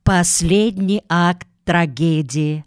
Последний акт трагедии.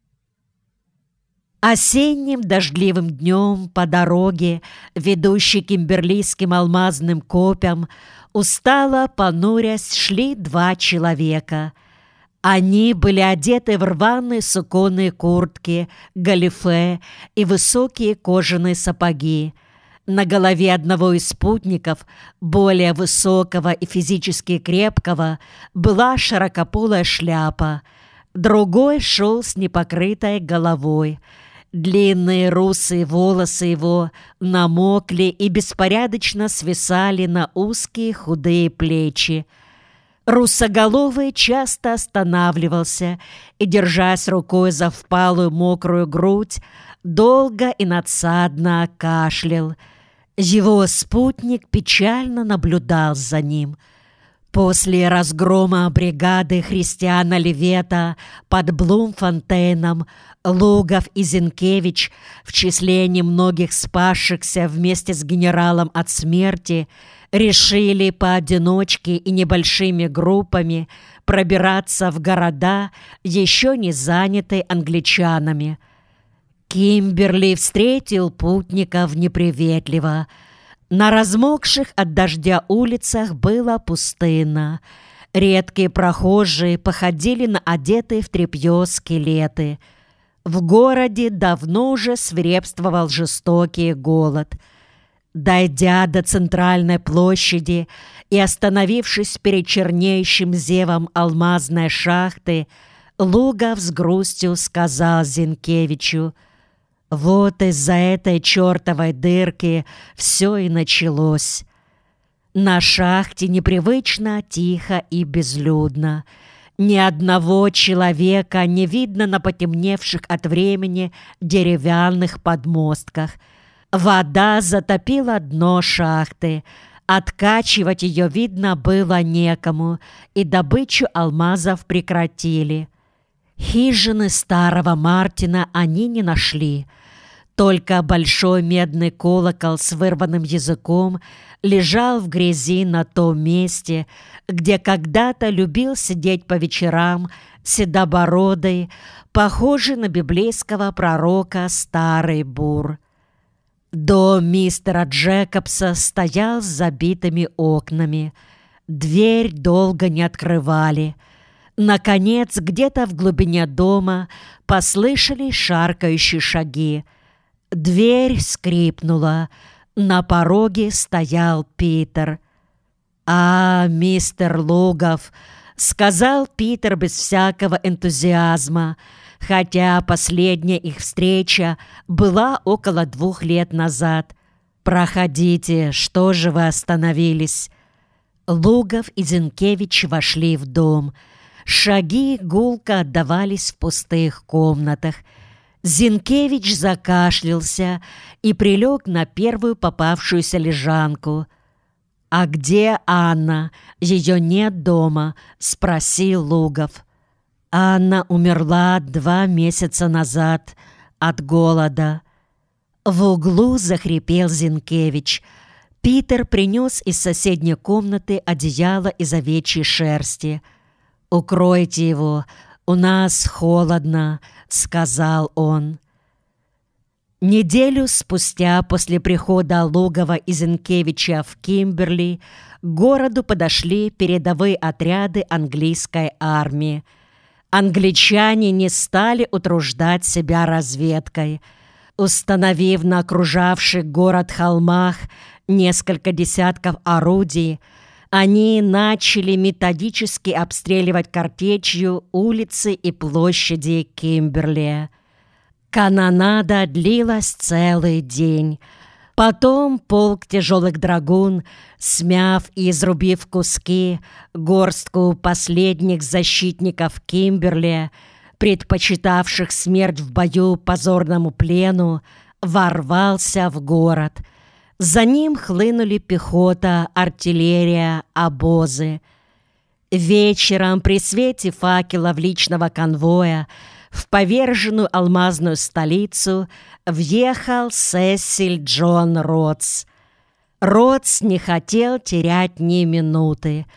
Осенним дождливым днем по дороге, ведущей к кимберлийским алмазным копьям, устало понурясь шли два человека. Они были одеты в рваные суконные куртки, галифе и высокие кожаные сапоги. На голове одного из спутников, более высокого и физически крепкого, была широкополая шляпа. Другой шел с непокрытой головой. Длинные русые волосы его намокли и беспорядочно свисали на узкие худые плечи. Русоголовый часто останавливался и, держась рукой за впалую мокрую грудь, долго и надсадно кашлял. Его спутник печально наблюдал за ним. После разгрома бригады Христиана Левета под Блумфонтейном Лугов и Зинкевич в числе немногих спасшихся вместе с генералом от смерти решили поодиночке и небольшими группами пробираться в города, еще не занятые англичанами. Кимберли встретил путников неприветливо. На размокших от дождя улицах было пустынно. Редкие прохожие походили на одетые в тряпье скелеты. В городе давно уже свирепствовал жестокий голод. Дойдя до центральной площади и остановившись перед чернеющим зевом алмазной шахты, Лугов с грустью сказал Зинкевичу: «Вот из-за этой чертовой дырки все и началось. На шахте непривычно тихо и безлюдно. Ни одного человека не видно на потемневших от времени деревянных подмостках. Вода затопила дно шахты. Откачивать ее, видно, было некому, и добычу алмазов прекратили. Хижины старого Мартина они не нашли. Только большой медный колокол с вырванным языком лежал в грязи на том месте, где когда-то любил сидеть по вечерам седобородый, похожий на библейского пророка старый бур. Дом мистера Джекобса стоял с забитыми окнами. Дверь долго не открывали. Наконец, где-то в глубине дома послышались шаркающие шаги. Дверь скрипнула. На пороге стоял Питер. Мистер Лугов», — сказал Питер без всякого энтузиазма, хотя последняя их встреча была около 2 лет назад. «Проходите, что же вы остановились?» Лугов и Зинкевич вошли в дом. Шаги гулко отдавались в пустых комнатах. Зинкевич закашлялся и прилег на первую попавшуюся лежанку. «А где Анна? Ее нет дома?» — спросил Лугов. «Анна умерла 2 месяца назад от голода». В углу захрипел Зинкевич. Питер принес из соседней комнаты одеяло из овечьей шерсти. «Укройте его, у нас холодно», — сказал он. Неделю спустя после прихода Лугова и Зинкевича в Кимберли к городу подошли передовые отряды английской армии. Англичане не стали утруждать себя разведкой. Установив на окружавших город холмах несколько десятков орудий, они начали методически обстреливать картечью улицы и площади Кимберли. Канонада длилась целый день. Потом полк тяжелых драгун, смяв и изрубив куски горстку последних защитников Кимберли, предпочитавших смерть в бою позорному плену, ворвался в город. За ним хлынули пехота, артиллерия, обозы. Вечером при свете факелов личного конвоя в поверженную алмазную столицу въехал Сесиль Джон Ротс. Ротс не хотел терять ни минуты.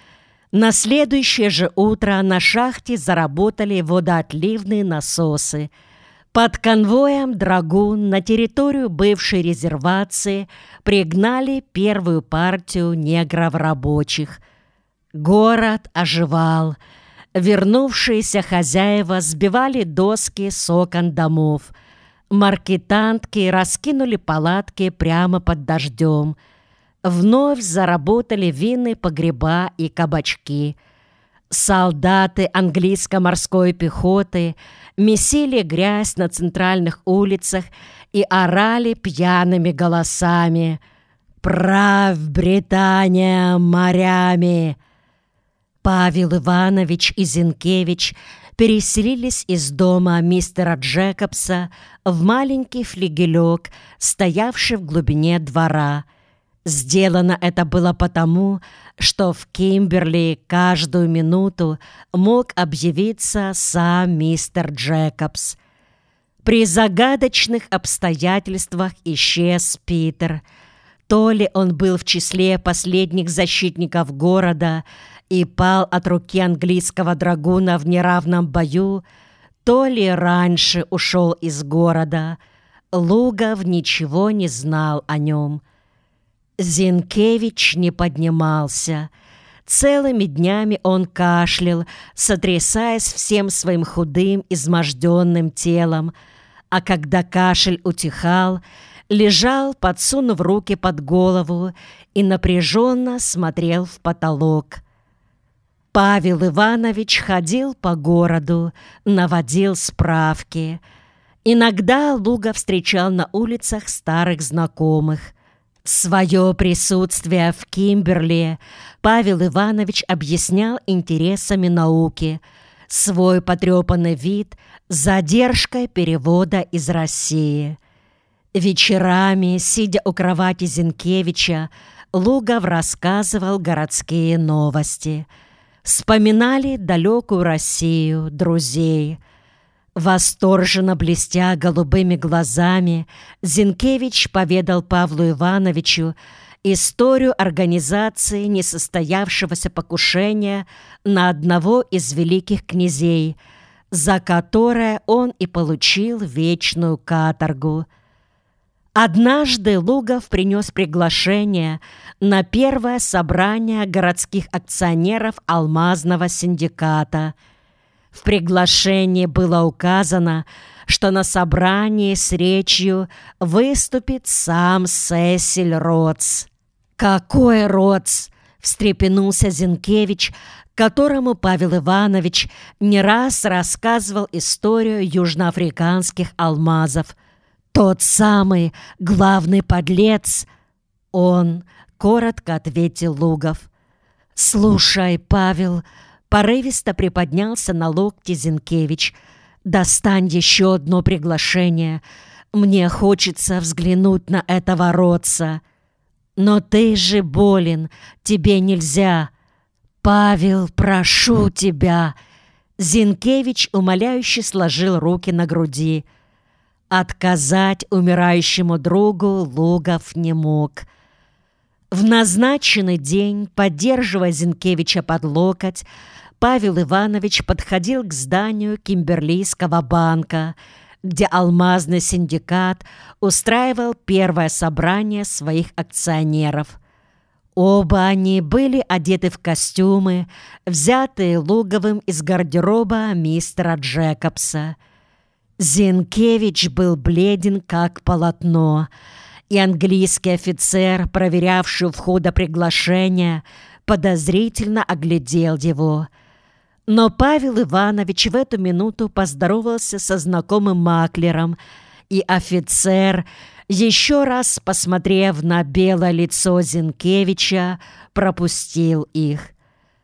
На следующее же утро на шахте заработали водоотливные насосы. Под конвоем «Драгун» на территорию бывшей резервации пригнали первую партию негров-рабочих. Город оживал. Вернувшиеся хозяева сбивали доски с окон домов. Маркетантки раскинули палатки прямо под дождем. Вновь заработали винные погреба и кабачки. Солдаты английско-морской пехоты месили грязь на центральных улицах и орали пьяными голосами: «Правь, Британия, морями!». Павел Иванович и Зинкевич переселились из дома мистера Джекобса в маленький флигелек, стоявший в глубине двора. Сделано это было потому, что в Кимберли каждую минуту мог объявиться сам мистер Джекобс. При загадочных обстоятельствах исчез Питер. То ли он был в числе последних защитников города и пал от руки английского драгуна в неравном бою, то ли раньше ушел из города. Лугов ничего не знал о нем. Зинкевич не поднимался. Целыми днями он кашлял, сотрясаясь всем своим худым, изможденным телом, а когда кашель утихал, лежал, подсунув руки под голову, и напряженно смотрел в потолок. Павел Иванович ходил по городу, наводил справки. Иногда Лугов встречал на улицах старых знакомых. Свое присутствие в Кимберли Павел Иванович объяснял интересами науки, свой потрепанный вид задержкой перевода из России. Вечерами, сидя у кровати Зинкевича, Лугов рассказывал городские новости. Вспоминали далекую Россию, друзей. Восторженно блестя голубыми глазами, Зинкевич поведал Павлу Ивановичу историю организации несостоявшегося покушения на одного из великих князей, за которое он и получил вечную каторгу. Однажды Лугов принес приглашение на первое собрание городских акционеров Алмазного синдиката. В приглашении было указано, что на собрании с речью выступит сам Сесиль Ротс. «Какой Ротс?» — встрепенулся Зинкевич, которому Павел Иванович не раз рассказывал историю южноафриканских алмазов. «Тот самый главный подлец!» «Он», — коротко ответил Лугов. «Слушай, Павел», — порывисто приподнялся на локте Зинкевич, «достань еще одно приглашение. Мне хочется взглянуть на этого Ротса». «Но ты же болен, тебе нельзя». «Павел, прошу тебя!» Зинкевич умоляюще сложил руки на груди. Отказать умирающему другу Лугов не мог. В назначенный день, поддерживая Зинкевича под локоть, Павел Иванович подходил к зданию Кимберлийского банка, где Алмазный синдикат устраивал первое собрание своих акционеров. Оба они были одеты в костюмы, взятые Луговым из гардероба мистера Джекобса. Зинкевич был бледен, как полотно, и английский офицер, проверявший у входа приглашение, подозрительно оглядел его. Но Павел Иванович в эту минуту поздоровался со знакомым маклером, и офицер, еще раз посмотрев на белое лицо Зинкевича, пропустил их.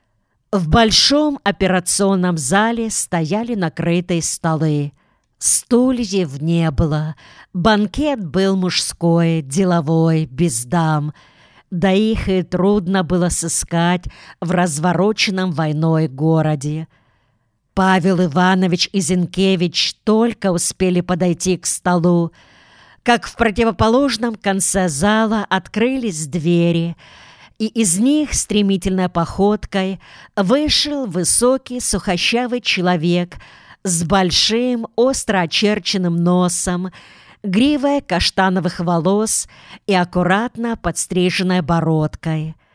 В большом операционном зале стояли накрытые столы. Стульев не было. Банкет был мужской, деловой, без дам. Да их и трудно было сыскать в развороченном войной городе. Павел Иванович и Зинкевич только успели подойти к столу, как в противоположном конце зала открылись двери, и из них стремительной походкой вышел высокий сухощавый человек с большим остро очерченным носом, гривой каштановых волос и аккуратно подстриженной бородкой.